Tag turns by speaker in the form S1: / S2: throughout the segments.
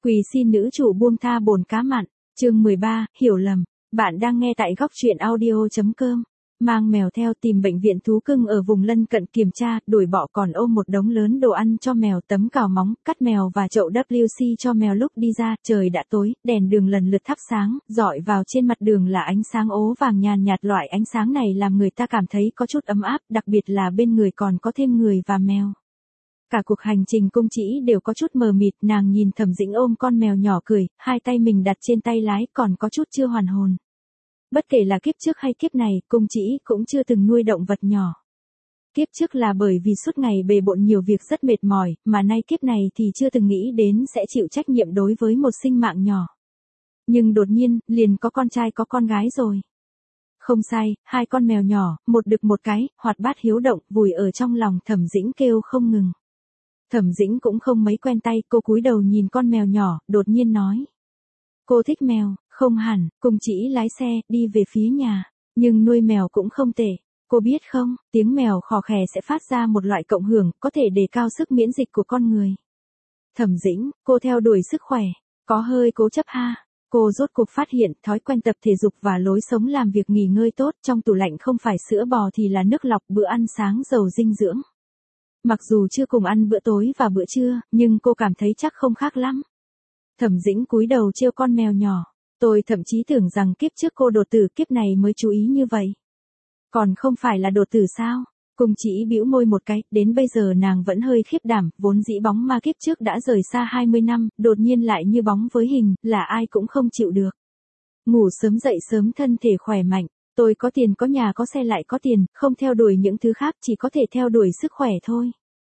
S1: Quỳ xin nữ chủ buông tha bồn cá mặn, chương 13, hiểu lầm. Bạn đang nghe tại góc truyện audio.com. Mang mèo theo tìm bệnh viện thú cưng ở vùng lân cận kiểm tra, đuổi bọ còn ôm một đống lớn đồ ăn cho mèo, tấm cào móng, cắt mèo và chậu WC cho mèo. Lúc đi ra, trời đã tối, đèn đường lần lượt thắp sáng, rọi vào trên mặt đường là ánh sáng ố vàng nhàn nhạt. Loại ánh sáng này làm người ta cảm thấy có chút ấm áp, đặc biệt là bên người còn có thêm người và mèo. Cả cuộc hành trình Cung Chỉ đều có chút mờ mịt, nàng nhìn Thẩm Dĩnh ôm con mèo nhỏ cười, hai tay mình đặt trên tay lái, còn có chút chưa hoàn hồn. Bất kể là kiếp trước hay kiếp này, Cung Chỉ cũng chưa từng nuôi động vật nhỏ. Kiếp trước là bởi vì suốt ngày bề bộn nhiều việc rất mệt mỏi, mà nay kiếp này thì chưa từng nghĩ đến sẽ chịu trách nhiệm đối với một sinh mạng nhỏ. Nhưng đột nhiên, liền có con trai có con gái rồi. Không sai, hai con mèo nhỏ, một đực một cái, hoạt bát hiếu động, vùi ở trong lòng Thẩm Dĩnh kêu không ngừng. Thẩm Dĩnh cũng không mấy quen tay, cô cúi đầu nhìn con mèo nhỏ, đột nhiên nói. Cô thích mèo, không hẳn, Cung Chỉ lái xe, đi về phía nhà. Nhưng nuôi mèo cũng không tệ. Cô biết không, tiếng mèo khò khè sẽ phát ra một loại cộng hưởng, có thể đề cao sức miễn dịch của con người. Thẩm Dĩnh, cô theo đuổi sức khỏe, có hơi cố chấp ha. Cô rốt cuộc phát hiện thói quen tập thể dục và lối sống làm việc nghỉ ngơi tốt, trong tủ lạnh không phải sữa bò thì là nước lọc, bữa ăn sáng giàu dinh dưỡng. Mặc dù chưa cùng ăn bữa tối và bữa trưa, nhưng cô cảm thấy chắc không khác lắm. Thẩm Dĩnh cúi đầu trêu con mèo nhỏ. Tôi thậm chí tưởng rằng kiếp trước cô đột tử, kiếp này mới chú ý như vậy. Còn không phải là đột tử sao? Cung Chỉ bĩu môi một cái, đến bây giờ nàng vẫn hơi khiếp đảm, vốn dĩ bóng ma kiếp trước đã rời xa 20 năm, đột nhiên lại như bóng với hình, là ai cũng không chịu được. Ngủ sớm dậy sớm thân thể khỏe mạnh, tôi có tiền có nhà có xe lại có tiền, không theo đuổi những thứ khác, chỉ có thể theo đuổi sức khỏe thôi.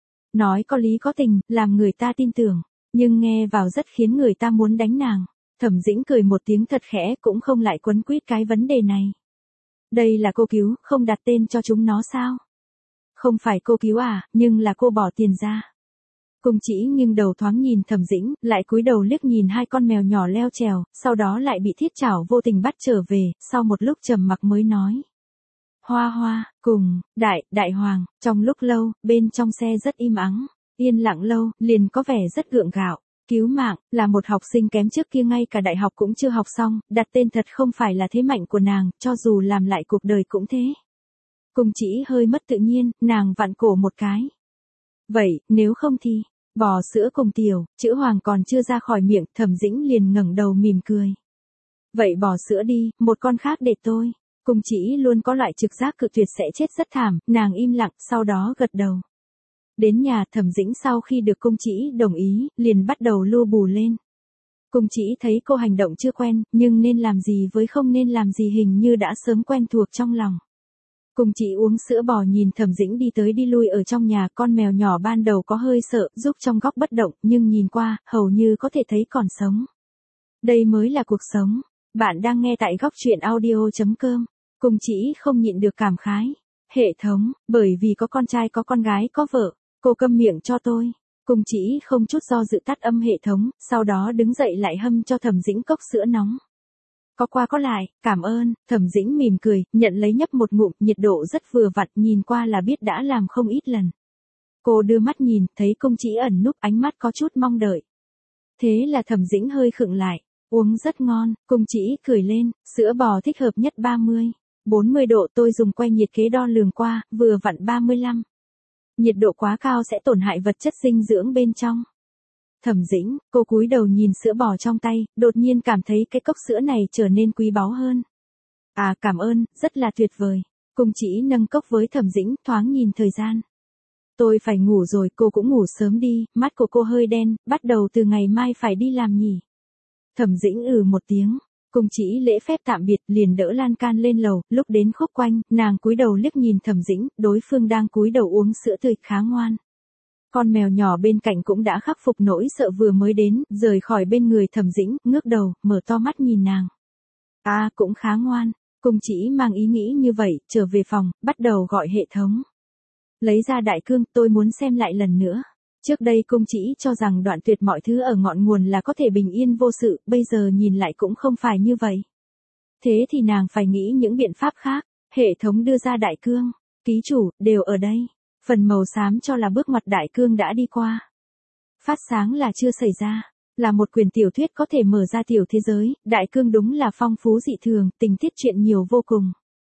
S1: Nói có lý có tình, làm người ta tin tưởng, nhưng nghe vào rất khiến người ta muốn đánh nàng. Thẩm Dĩnh cười một tiếng thật khẽ, cũng không lại quấn quýt cái vấn đề này. Đây là cô cứu, không đặt tên cho chúng nó sao? Không phải cô cứu à, nhưng là cô bỏ tiền ra. Cung Chỉ nghiêng đầu thoáng nhìn Thẩm Dĩnh, lại cúi đầu liếc nhìn hai con mèo nhỏ leo trèo, sau đó lại bị thiết chảo vô tình bắt trở về, sau một lúc trầm mặc mới nói. Hoa Hoa, cùng, Đại Hoàng, trong lúc lâu, bên trong xe rất im ắng, yên lặng lâu, liền có vẻ rất gượng gạo. Cứu mạng, là một học sinh kém trước kia ngay cả đại học cũng chưa học xong, đặt tên thật không phải là thế mạnh của nàng, cho dù làm lại cuộc đời cũng thế. Cung Chỉ hơi mất tự nhiên, nàng vặn cổ một cái. Vậy, nếu không thì, bò sữa cùng tiểu, chữ Hoàng còn chưa ra khỏi miệng, Thẩm Dĩnh liền ngẩng đầu mỉm cười. Vậy bò sữa đi, một con khác để tôi. Cung Chỉ luôn có loại trực giác cự tuyệt sẽ chết rất thảm, nàng im lặng, sau đó gật đầu. Đến nhà Thẩm Dĩnh sau khi được Cung Chỉ đồng ý, liền bắt đầu lu bù lên. Cung Chỉ thấy cô hành động chưa quen, nhưng nên làm gì với không nên làm gì hình như đã sớm quen thuộc trong lòng. Cung Chỉ uống sữa bò nhìn Thẩm Dĩnh đi tới đi lui ở trong nhà, con mèo nhỏ ban đầu có hơi sợ, giúp trong góc bất động, nhưng nhìn qua, hầu như có thể thấy còn sống. Đây mới là cuộc sống. Bạn đang nghe tại góc truyện audio.com. Cung Chỉ không nhịn được cảm khái. Hệ thống, bởi vì có con trai có con gái có vợ, cô câm miệng cho tôi. Cung Chỉ không chút do dự tắt âm hệ thống, sau đó đứng dậy lại hâm cho Thẩm Dĩnh cốc sữa nóng. Có qua có lại, cảm ơn. Thẩm Dĩnh mỉm cười, nhận lấy nhấp một ngụm, nhiệt độ rất vừa vặn, nhìn qua là biết đã làm không ít lần. Cô đưa mắt nhìn, thấy Cung Chỉ ẩn núp, ánh mắt có chút mong đợi. Thế là Thẩm Dĩnh hơi khựng lại, uống rất ngon. Cung Chỉ cười lên, sữa bò thích hợp nhất 40 độ, tôi dùng que nhiệt kế đo lường qua, vừa vặn 35. Nhiệt độ quá cao sẽ tổn hại vật chất dinh dưỡng bên trong. Thẩm Dĩnh, cô cúi đầu nhìn sữa bò trong tay, đột nhiên cảm thấy cái cốc sữa này trở nên quý báu hơn. À cảm ơn, rất là tuyệt vời. Cung Chỉ nâng cốc với Thẩm Dĩnh, thoáng nhìn thời gian. Tôi phải ngủ rồi, cô cũng ngủ sớm đi, mắt của cô hơi đen, bắt đầu từ ngày mai phải đi làm nhỉ. Thẩm Dĩnh một tiếng. Cung Chỉ lễ phép tạm biệt, liền đỡ lan can lên lầu, lúc đến khúc quanh, nàng cúi đầu liếc nhìn Thẩm Dĩnh, đối phương đang cúi đầu uống sữa tươi, khá ngoan. Con mèo nhỏ bên cạnh cũng đã khắc phục nỗi sợ vừa mới đến, rời khỏi bên người Thẩm Dĩnh, ngước đầu, mở to mắt nhìn nàng. À, cũng khá ngoan. Cung Chỉ mang ý nghĩ như vậy, trở về phòng, bắt đầu gọi hệ thống. Lấy ra đại cương, tôi muốn xem lại lần nữa. Trước đây Cung Chỉ cho rằng đoạn tuyệt mọi thứ ở ngọn nguồn là có thể bình yên vô sự, bây giờ nhìn lại cũng không phải như vậy. Thế thì nàng phải nghĩ những biện pháp khác. Hệ thống đưa ra đại cương, ký chủ, đều ở đây. Phần màu xám cho là bước ngoặt đại cương đã đi qua. Phát sáng là chưa xảy ra. Là một quyển tiểu thuyết có thể mở ra tiểu thế giới, đại cương đúng là phong phú dị thường, tình tiết truyện nhiều vô cùng.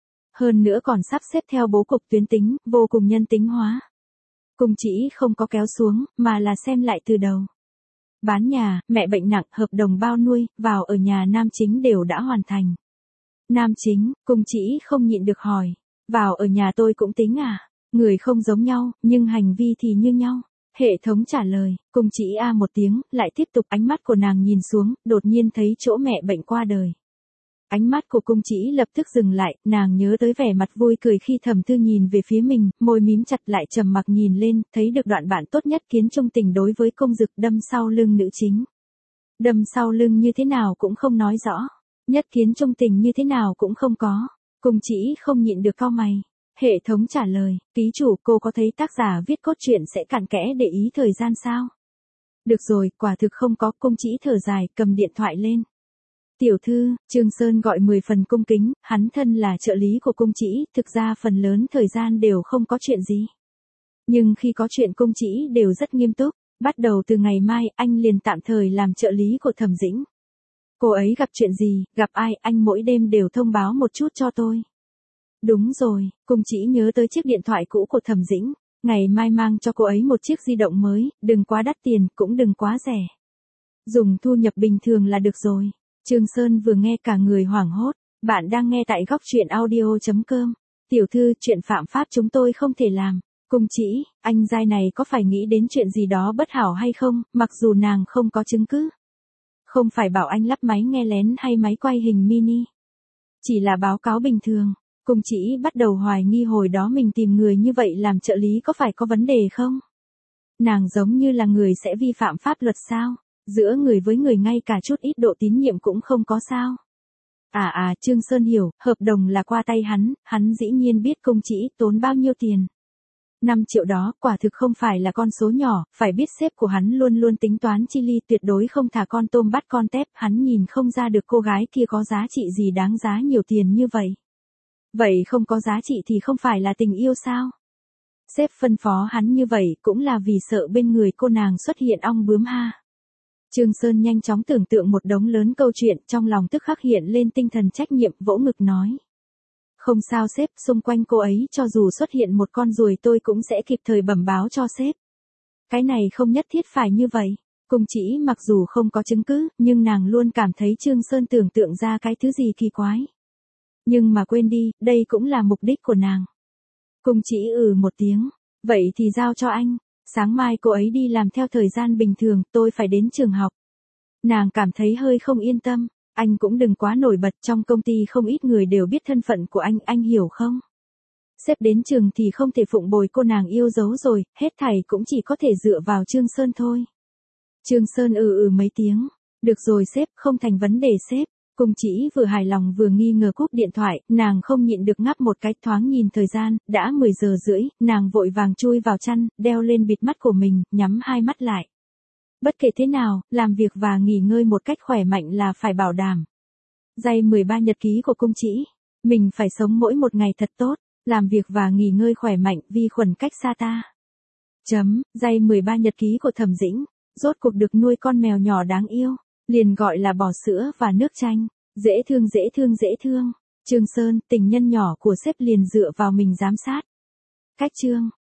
S1: Hơn nữa còn sắp xếp theo bố cục tuyến tính, vô cùng nhân tính hóa. Cung Chỉ không có kéo xuống, mà là xem lại từ đầu. Bán nhà, mẹ bệnh nặng, hợp đồng bao nuôi, vào ở nhà nam chính đều đã hoàn thành. Nam chính, Cung Chỉ không nhịn được hỏi. Vào ở nhà tôi cũng tính à? Người không giống nhau, nhưng hành vi thì như nhau. Hệ thống trả lời, Cung Chỉ a một tiếng, lại tiếp tục ánh mắt của nàng nhìn xuống, đột nhiên thấy chỗ mẹ bệnh qua đời. Ánh mắt của Cung Chỉ lập tức dừng lại, nàng nhớ tới vẻ mặt vui cười khi Thẩm Thư nhìn về phía mình, môi mím chặt lại trầm mặc nhìn lên, thấy được đoạn bạn tốt nhất Kiến Trung Tình đối với Cung Dực đâm sau lưng nữ chính. Đâm sau lưng như thế nào cũng không nói rõ, nhất Kiến Trung Tình như thế nào cũng không có. Cung Chỉ không nhịn được cau mày. Hệ thống trả lời, ký chủ cô có thấy tác giả viết cốt truyện sẽ cặn kẽ để ý thời gian sao? Được rồi, quả thực không có. Cung Chỉ thở dài, cầm điện thoại lên. Tiểu thư, Trương Sơn gọi 10 phần cung kính, hắn thân là trợ lý của Cung Chỉ, thực ra phần lớn thời gian đều không có chuyện gì. Nhưng khi có chuyện Cung Chỉ đều rất nghiêm túc, bắt đầu từ ngày mai anh liền tạm thời làm trợ lý của Thẩm Dĩnh. Cô ấy gặp chuyện gì, gặp ai, anh mỗi đêm đều thông báo một chút cho tôi. Đúng rồi, Cung Chỉ nhớ tới chiếc điện thoại cũ của Thẩm Dĩnh, ngày mai mang cho cô ấy một chiếc di động mới, đừng quá đắt tiền, cũng đừng quá rẻ. Dùng thu nhập bình thường là được rồi. Trương Sơn vừa nghe cả người hoảng hốt, bạn đang nghe tại góc truyện audio.com. Tiểu thư, chuyện phạm pháp chúng tôi không thể làm. Cung Chỉ, anh giai này có phải nghĩ đến chuyện gì đó bất hảo hay không, mặc dù nàng không có chứng cứ. Không phải bảo anh lắp máy nghe lén hay máy quay hình mini. Chỉ là báo cáo bình thường. Cung Chỉ bắt đầu hoài nghi hồi đó mình tìm người như vậy làm trợ lý có phải có vấn đề không? Nàng giống như là người sẽ vi phạm pháp luật sao? Giữa người với người ngay cả chút ít độ tín nhiệm cũng không có sao? Trương Sơn hiểu, hợp đồng là qua tay hắn dĩ nhiên biết Cung Chỉ tốn bao nhiêu tiền. 5 triệu đó, quả thực không phải là con số nhỏ, phải biết sếp của hắn luôn luôn tính toán chi ly, tuyệt đối không thả con tôm bắt con tép, hắn nhìn không ra được cô gái kia có giá trị gì đáng giá nhiều tiền như vậy. Vậy không có giá trị thì không phải là tình yêu sao? Sếp phân phó hắn như vậy cũng là vì sợ bên người cô nàng xuất hiện ong bướm ha. Trương Sơn nhanh chóng tưởng tượng một đống lớn câu chuyện, trong lòng tức khắc hiện lên tinh thần trách nhiệm, vỗ ngực nói. Không sao sếp, xung quanh cô ấy cho dù xuất hiện một con ruồi tôi cũng sẽ kịp thời bẩm báo cho sếp. Cái này không nhất thiết phải như vậy. Cung Chỉ mặc dù không có chứng cứ, nhưng nàng luôn cảm thấy Trương Sơn tưởng tượng ra cái thứ gì kỳ quái. Nhưng mà quên đi, đây cũng là mục đích của nàng. Cung Chỉ một tiếng, vậy thì giao cho anh. Sáng mai cô ấy đi làm theo thời gian bình thường, tôi phải đến trường học. Nàng cảm thấy hơi không yên tâm, anh cũng đừng quá nổi bật, trong công ty không ít người đều biết thân phận của anh hiểu không? Sếp đến trường thì không thể phụng bồi cô nàng yêu dấu rồi, hết thảy cũng chỉ có thể dựa vào Trương Sơn thôi. Trương Sơn mấy tiếng, được rồi sếp, không thành vấn đề sếp. Cung Chỉ vừa hài lòng vừa nghi ngờ cúp điện thoại, nàng không nhịn được ngáp một cái, thoáng nhìn thời gian, đã 10 giờ rưỡi, nàng vội vàng chui vào chăn, đeo lên bịt mắt của mình, nhắm hai mắt lại. Bất kể thế nào, làm việc và nghỉ ngơi một cách khỏe mạnh là phải bảo đảm. Giây 13 nhật ký của Cung Chỉ, mình phải sống mỗi một ngày thật tốt, làm việc và nghỉ ngơi khỏe mạnh, vi khuẩn cách xa ta. Giây 13 nhật ký của Thẩm Dĩnh, rốt cuộc được nuôi con mèo nhỏ đáng yêu. Liền gọi là bò sữa và nước chanh, dễ thương. Trương Sơn, tình nhân nhỏ của sếp liền dựa vào mình giám sát. Cách chương